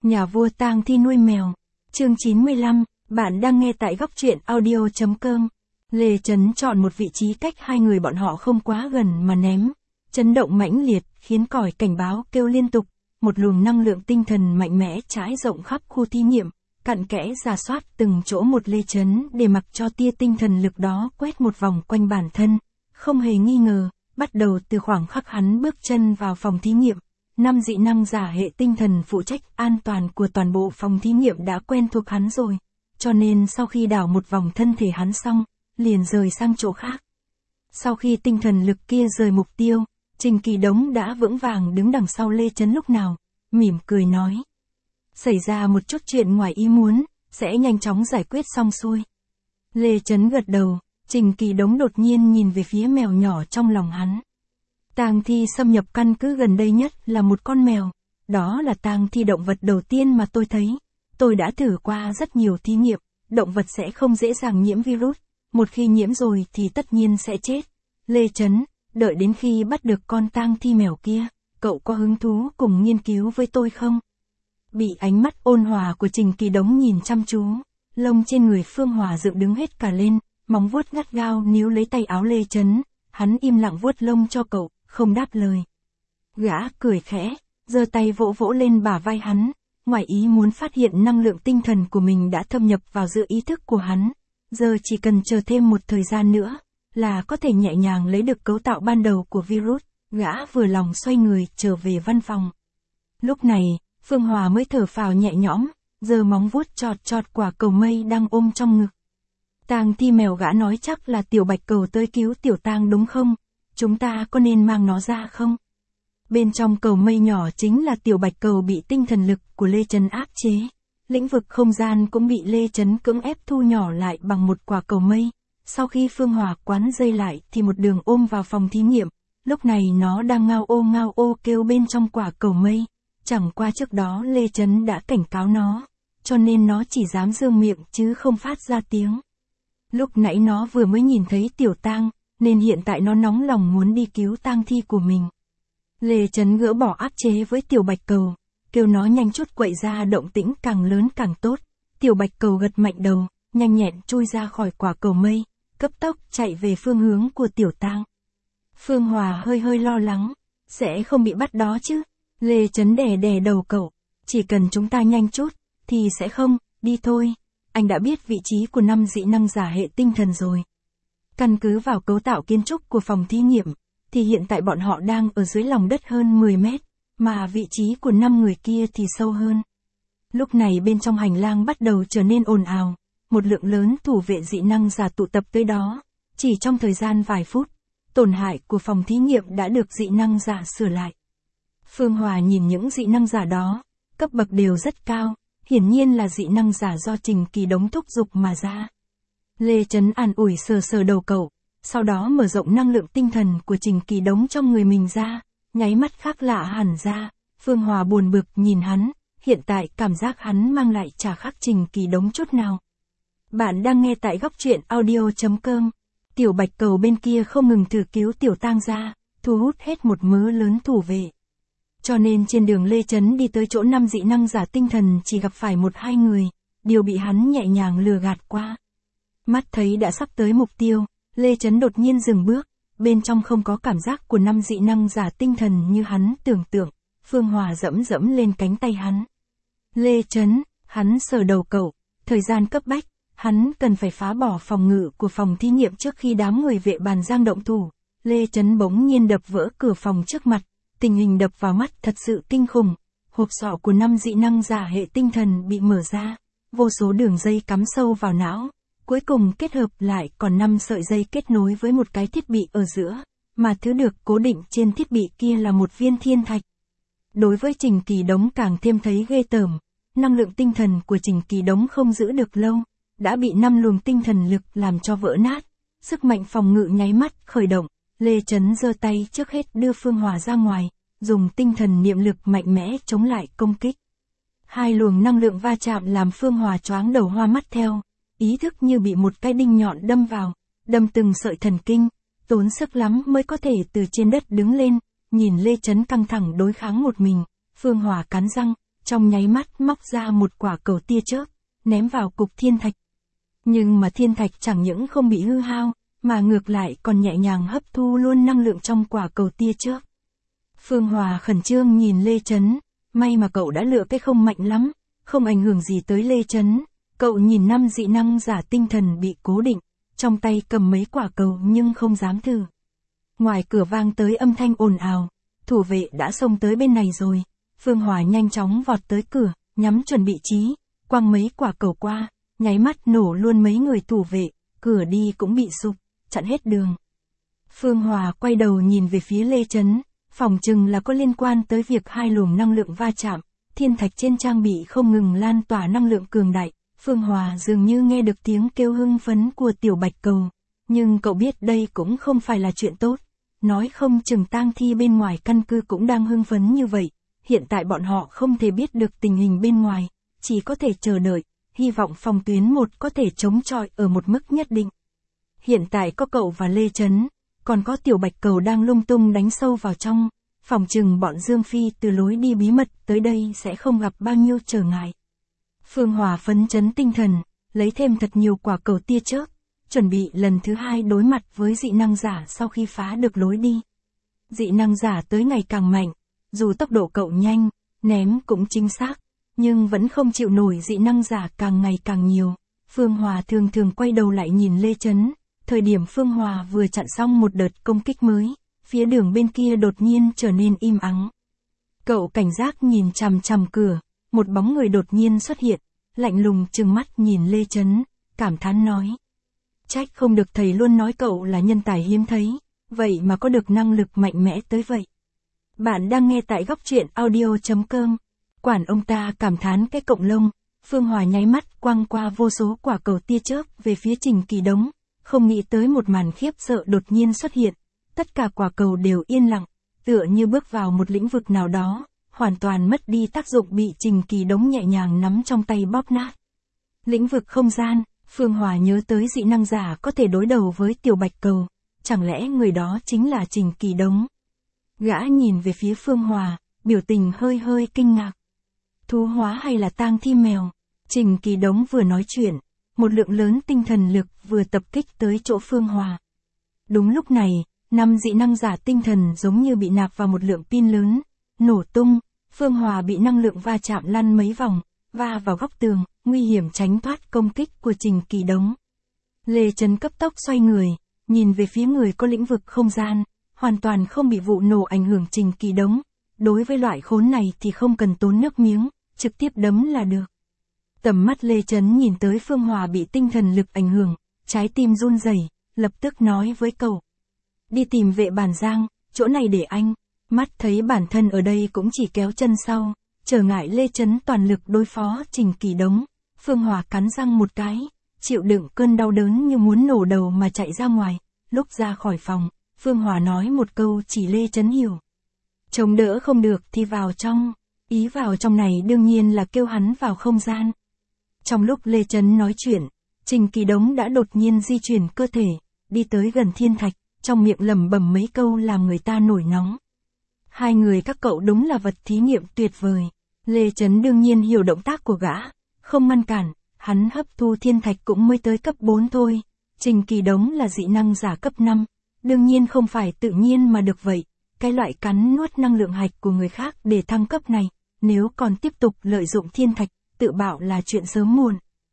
Nhà vua tang thi nuôi mèo. Chương 95, bạn đang nghe tại góc truyện audio.com. Lê Trấn chọn một vị trí cách hai người bọn họ không quá gần mà ném. Chấn động mãnh liệt, khiến còi cảnh báo kêu liên tục. Một luồng năng lượng tinh thần mạnh mẽ trải rộng khắp khu thí nghiệm, cặn kẽ rà soát từng chỗ một Lê Trấn để mặc cho tia tinh thần lực đó quét một vòng quanh bản thân. Không hề nghi ngờ, bắt đầu từ khoảng khắc hắn bước chân vào phòng thí nghiệm. 5 dị năng giả hệ tinh thần phụ trách an toàn của toàn bộ phòng thí nghiệm đã quen thuộc hắn rồi, cho nên sau khi đảo một vòng thân thể hắn xong, liền rời sang chỗ khác. Sau khi tinh thần lực kia rời mục tiêu, Trình Kỳ Đống đã vững vàng đứng đằng sau Lê Trấn lúc nào, mỉm cười nói. Xảy ra một chút chuyện ngoài ý muốn, sẽ nhanh chóng giải quyết xong xuôi. Lê Trấn gật đầu, Trình Kỳ Đống đột nhiên nhìn về phía mèo nhỏ trong lòng hắn. Tang thi xâm nhập căn cứ gần đây nhất là một con mèo, đó là tang thi động vật đầu tiên mà tôi thấy. Tôi đã thử qua rất nhiều thí nghiệm, động vật sẽ không dễ dàng nhiễm virus, một khi nhiễm rồi thì tất nhiên sẽ chết. Lê Trấn, đợi đến khi bắt được con tang thi mèo kia, cậu có hứng thú cùng nghiên cứu với tôi không? Bị ánh mắt ôn hòa của Trình Kỳ Đống nhìn chăm chú, lông trên người Phương Hòa dựng đứng hết cả lên, móng vuốt gắt gao níu lấy tay áo Lê Trấn, hắn im lặng vuốt lông cho cậu, không đáp lời. Gã cười khẽ, giơ tay vỗ vỗ lên bả vai hắn, ngoài ý muốn phát hiện năng lượng tinh thần của mình đã thâm nhập vào giữa ý thức của hắn, giờ chỉ cần chờ thêm một thời gian nữa, là có thể nhẹ nhàng lấy được cấu tạo ban đầu của virus. Gã vừa lòng xoay người trở về văn phòng. Lúc này, Phương Hòa mới thở phào nhẹ nhõm, giơ móng vuốt chọt chọt quả cầu mây đang ôm trong ngực. Tang thi mèo, gã nói chắc là tiểu bạch cầu tới cứu tiểu tang đúng không? Chúng ta có nên mang nó ra không? Bên trong cầu mây nhỏ chính là tiểu bạch cầu bị tinh thần lực của Lê Trấn áp chế. Lĩnh vực không gian cũng bị Lê Trấn cưỡng ép thu nhỏ lại bằng một quả cầu mây. Sau khi Phương Hòa quán dây lại thì một đường ôm vào phòng thí nghiệm. Lúc này nó đang ngao ô kêu bên trong quả cầu mây. Chẳng qua trước đó Lê Trấn đã cảnh cáo nó, cho nên nó chỉ dám dương miệng chứ không phát ra tiếng. Lúc nãy nó vừa mới nhìn thấy tiểu tang, nên hiện tại nó nóng lòng muốn đi cứu tang thi của mình. Lê Trấn gỡ bỏ áp chế với tiểu bạch cầu, kêu nó nhanh chút quậy ra, động tĩnh càng lớn càng tốt. Tiểu bạch cầu gật mạnh đầu, nhanh nhẹn chui ra khỏi quả cầu mây, cấp tốc chạy về phương hướng của tiểu tang. Phương Hòa hơi lo lắng, sẽ không bị bắt đó chứ? Lê Trấn đè đè đầu cậu, chỉ cần chúng ta nhanh chút, thì sẽ không, đi thôi. Anh đã biết vị trí của 5 dị năng giả hệ tinh thần rồi. Căn cứ vào cấu tạo kiến trúc của phòng thí nghiệm, thì hiện tại bọn họ đang ở dưới lòng đất hơn 10 mét, mà vị trí của 5 người kia thì sâu hơn. Lúc này bên trong hành lang bắt đầu trở nên ồn ào, một lượng lớn thủ vệ dị năng giả tụ tập tới đó. Chỉ trong thời gian vài phút, tổn hại của phòng thí nghiệm đã được dị năng giả sửa lại. Phương Hòa nhìn những dị năng giả đó, cấp bậc đều rất cao, hiển nhiên là dị năng giả do Trình Kỳ Đống thúc giục mà ra. Lê Trấn an ủi sờ đầu cậu, sau đó mở rộng năng lượng tinh thần của Trình Kỳ Đống trong người mình ra, nháy mắt khác lạ hẳn ra. Phương Hòa buồn bực nhìn hắn, hiện tại cảm giác hắn mang lại chả khác Trình Kỳ Đống chút nào. Bạn đang nghe tại góc truyện audio.com. Tiểu bạch cầu bên kia không ngừng thử cứu tiểu tang ra, thu hút hết một mớ lớn thủ vệ. Cho nên trên đường Lê Trấn đi tới chỗ 5 dị năng giả tinh thần chỉ gặp phải 1-2 người, đều bị hắn nhẹ nhàng lừa gạt qua. Mắt thấy đã sắp tới mục tiêu, Lê Trấn đột nhiên dừng bước, bên trong không có cảm giác của 5 dị năng giả tinh thần như hắn tưởng tượng. Phương Hòa dẫm lên cánh tay hắn. Lê Trấn, hắn sờ đầu cậu, thời gian cấp bách, hắn cần phải phá bỏ phòng ngự của phòng thí nghiệm trước khi đám người vệ bàn giang động thủ. Lê Trấn bỗng nhiên đập vỡ cửa phòng trước mặt, tình hình đập vào mắt thật sự kinh khủng. Hộp sọ của 5 dị năng giả hệ tinh thần bị mở ra, vô số đường dây cắm sâu vào não, cuối cùng kết hợp lại còn 5 sợi dây kết nối với một cái thiết bị ở giữa, mà thứ được cố định trên thiết bị kia là một viên thiên thạch. Đối với Trình Kỳ Đống càng thêm thấy ghê tởm, năng lượng tinh thần của Trình Kỳ Đống không giữ được lâu, đã bị 5 luồng tinh thần lực làm cho vỡ nát, sức mạnh phòng ngự nháy mắt khởi động. Lê Trấn giơ tay trước hết đưa Phương Hòa ra ngoài, dùng tinh thần niệm lực mạnh mẽ chống lại công kích. 2 luồng năng lượng va chạm làm Phương Hòa choáng đầu hoa mắt theo, ý thức như bị một cái đinh nhọn đâm vào, đâm từng sợi thần kinh, tốn sức lắm mới có thể từ trên đất đứng lên. Nhìn Lê Trấn căng thẳng đối kháng một mình, Phương Hòa cắn răng, trong nháy mắt móc ra một quả cầu tia chớp, ném vào cục thiên thạch. Nhưng mà thiên thạch chẳng những không bị hư hao, mà ngược lại còn nhẹ nhàng hấp thu luôn năng lượng trong quả cầu tia chớp. Phương Hòa khẩn trương nhìn Lê Chấn, may mà cậu đã lựa cái không mạnh lắm, không ảnh hưởng gì tới Lê Chấn. Cậu nhìn 5 dị năng giả tinh thần bị cố định, trong tay cầm mấy quả cầu nhưng không dám thử. Ngoài cửa vang tới âm thanh ồn ào, thủ vệ đã xông tới bên này rồi. Phương Hòa nhanh chóng vọt tới cửa, nhắm chuẩn vị trí, quăng mấy quả cầu qua, nháy mắt nổ luôn mấy người thủ vệ, cửa đi cũng bị sụp, chặn hết đường. Phương Hòa quay đầu nhìn về phía Lê Chấn, phỏng chừng là có liên quan tới việc hai luồng năng lượng va chạm, thiên thạch trên trang bị không ngừng lan tỏa năng lượng cường đại. Phương Hòa dường như nghe được tiếng kêu hưng phấn của tiểu bạch cầu, nhưng cậu biết đây cũng không phải là chuyện tốt. Nói không chừng tang thi bên ngoài căn cứ cũng đang hưng phấn như vậy, hiện tại bọn họ không thể biết được tình hình bên ngoài, chỉ có thể chờ đợi, hy vọng phòng tuyến 1 có thể chống chọi ở một mức nhất định. Hiện tại có cậu và Lê Chấn, còn có tiểu bạch cầu đang lung tung đánh sâu vào trong, phỏng chừng bọn Dương Phi từ lối đi bí mật tới đây sẽ không gặp bao nhiêu trở ngại. Phương Hòa phấn chấn tinh thần, lấy thêm thật nhiều quả cầu tia chớp, chuẩn bị lần thứ 2 đối mặt với dị năng giả sau khi phá được lối đi. Dị năng giả tới ngày càng mạnh, dù tốc độ cậu nhanh, ném cũng chính xác, nhưng vẫn không chịu nổi dị năng giả càng ngày càng nhiều. Phương Hòa thường thường quay đầu lại nhìn Lê Chấn, thời điểm Phương Hòa vừa chặn xong một đợt công kích mới, phía đường bên kia đột nhiên trở nên im ắng. Cậu cảnh giác nhìn chằm chằm cửa, một bóng người đột nhiên xuất hiện, lạnh lùng trừng mắt nhìn Lê Chấn, cảm thán nói. Trách không được thầy luôn nói cậu là nhân tài hiếm thấy, vậy mà có được năng lực mạnh mẽ tới vậy. Bạn đang nghe tại góc truyện audio.com. Quản ông ta cảm thán cái cộng lông, Phương Hòa nháy mắt quăng qua vô số quả cầu tia chớp về phía Trình Kỳ Đống, không nghĩ tới một màn khiếp sợ đột nhiên xuất hiện, tất cả quả cầu đều yên lặng, tựa như bước vào một lĩnh vực nào đó, hoàn toàn mất đi tác dụng bị Trình Kỳ Đống nhẹ nhàng nắm trong tay bóp nát. Lĩnh vực không gian, Phương Hòa nhớ tới dị năng giả có thể đối đầu với tiểu bạch cầu, chẳng lẽ người đó chính là Trình Kỳ Đống. Gã nhìn về phía Phương Hòa, biểu tình hơi hơi kinh ngạc. Thú hóa hay là tang thi mèo? Trình Kỳ Đống vừa nói chuyện, một lượng lớn tinh thần lực vừa tập kích tới chỗ Phương Hòa. Đúng lúc này, 5 dị năng giả tinh thần giống như bị nạp vào một lượng pin lớn, nổ tung, Phương Hòa bị năng lượng va chạm lăn mấy vòng, va vào góc tường, nguy hiểm tránh thoát công kích của Trình Kỳ Đống. Lê Chấn cấp tốc xoay người, nhìn về phía người có lĩnh vực không gian, hoàn toàn không bị vụ nổ ảnh hưởng Trình Kỳ Đống. Đối với loại khốn này thì không cần tốn nước miếng, trực tiếp đấm là được. Tầm mắt Lê Chấn nhìn tới Phương Hòa bị tinh thần lực ảnh hưởng, trái tim run rẩy, lập tức nói với cậu. Đi tìm vệ bản Giang, chỗ này để anh. Mắt thấy bản thân ở đây cũng chỉ kéo chân sau, trở ngại Lê Chấn toàn lực đối phó Trình Kỳ Đống. Phương Hòa cắn răng một cái, chịu đựng cơn đau đớn như muốn nổ đầu mà chạy ra ngoài. Lúc ra khỏi phòng, Phương Hòa nói một câu chỉ Lê Chấn hiểu. Chống đỡ không được thì vào trong. Ý vào trong này đương nhiên là kêu hắn vào không gian. Trong lúc Lê Chấn nói chuyện, Trình Kỳ Đống đã đột nhiên di chuyển cơ thể, đi tới gần thiên thạch, trong miệng lẩm bẩm mấy câu làm người ta nổi nóng. Hai người các cậu đúng là vật thí nghiệm tuyệt vời. Lê Chấn đương nhiên hiểu động tác của gã, không ngăn cản, hắn hấp thu thiên thạch cũng mới tới cấp 4 thôi. Trình Kỳ Đống là dị năng giả cấp 5, đương nhiên không phải tự nhiên mà được vậy. Cái loại cắn nuốt năng lượng hạch của người khác để thăng cấp này, nếu còn tiếp tục lợi dụng thiên thạch, tự bảo là chuyện sớm muộn.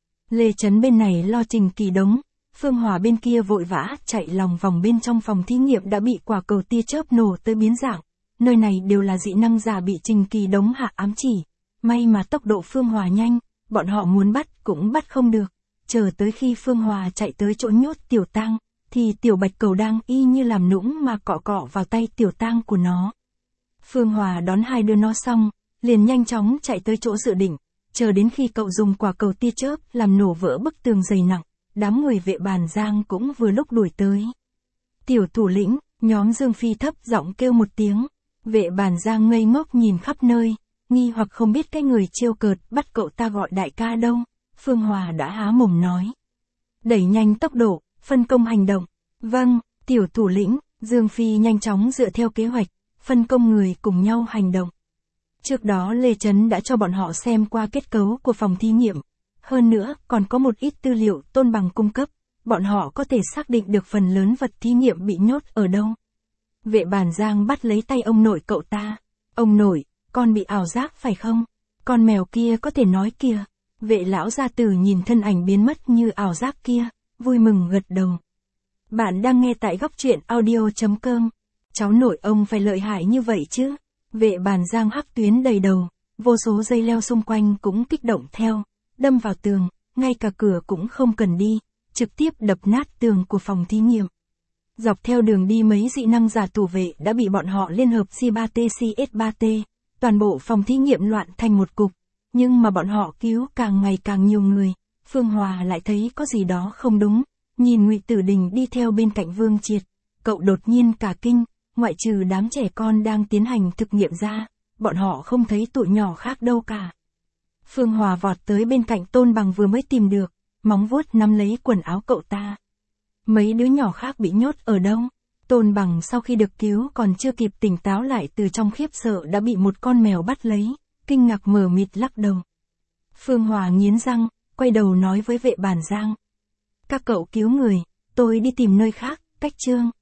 Lê Chấn bên này lo Trình Kỳ Đống, Phương Hòa bên kia vội vã chạy lòng vòng bên trong phòng thí nghiệm đã bị quả cầu tia chớp nổ tới biến dạng. Nơi này đều là dị năng giả bị Trình Kỳ Đống hạ ám chỉ. May mà tốc độ Phương Hòa nhanh, bọn họ muốn bắt cũng bắt không được. Chờ tới khi Phương Hòa chạy tới chỗ nhốt tiểu tang, thì tiểu bạch cầu đang y như làm nũng mà cọ cọ vào tay tiểu tang của nó. Phương Hòa đón hai đứa nó xong, liền nhanh chóng chạy tới chỗ dự định, chờ đến khi cậu dùng quả cầu tia chớp làm nổ vỡ bức tường dày nặng, đám người vệ bàn Giang cũng vừa lúc đuổi tới. Tiểu thủ lĩnh, nhóm Dương Phi thấp giọng kêu một tiếng, vệ bàn Giang ngây ngốc nhìn khắp nơi, nghi hoặc không biết cái người trêu cợt bắt cậu ta gọi đại ca đâu. Phương Hòa đã há mồm nói. Đẩy nhanh tốc độ, phân công hành động. Vâng, tiểu thủ lĩnh, Dương Phi nhanh chóng dựa theo kế hoạch, phân công người cùng nhau hành động. Trước đó Lê Trấn đã cho bọn họ xem qua kết cấu của phòng thí nghiệm. Hơn nữa, còn có một ít tư liệu Tôn Bằng cung cấp, bọn họ có thể xác định được phần lớn vật thí nghiệm bị nhốt ở đâu. Vệ Bản Giang bắt lấy tay ông nội cậu ta. Ông nội, con bị ảo giác phải không? Con mèo kia có thể nói kìa. Vệ lão gia tử nhìn thân ảnh biến mất như ảo giác kia, vui mừng gật đầu. Bạn đang nghe tại góc truyện audio.com. Cháu nội ông phải lợi hại như vậy chứ. Vệ Bản Giang hắc tuyến đầy đầu, vô số dây leo xung quanh cũng kích động theo, đâm vào tường, ngay cả cửa cũng không cần đi, trực tiếp đập nát tường của phòng thí nghiệm. Dọc theo đường đi mấy dị năng giả thủ vệ đã bị bọn họ liên hợp C3T, toàn bộ phòng thí nghiệm loạn thành một cục, nhưng mà bọn họ cứu càng ngày càng nhiều người. Phương Hòa lại thấy có gì đó không đúng, nhìn Ngụy Tử Đình đi theo bên cạnh Vương Triệt, cậu đột nhiên cả kinh, ngoại trừ đám trẻ con đang tiến hành thực nghiệm ra, bọn họ không thấy tụi nhỏ khác đâu cả. Phương Hòa vọt tới bên cạnh Tôn Bằng vừa mới tìm được, móng vuốt nắm lấy quần áo cậu ta. Mấy đứa nhỏ khác bị nhốt ở đâu? Tôn Bằng sau khi được cứu còn chưa kịp tỉnh táo lại từ trong khiếp sợ đã bị một con mèo bắt lấy, kinh ngạc mờ mịt lắc đầu. Phương Hòa nghiến răng, quay đầu nói với Vệ Bản Giang. Các cậu cứu người, tôi đi tìm nơi khác, cách Trương.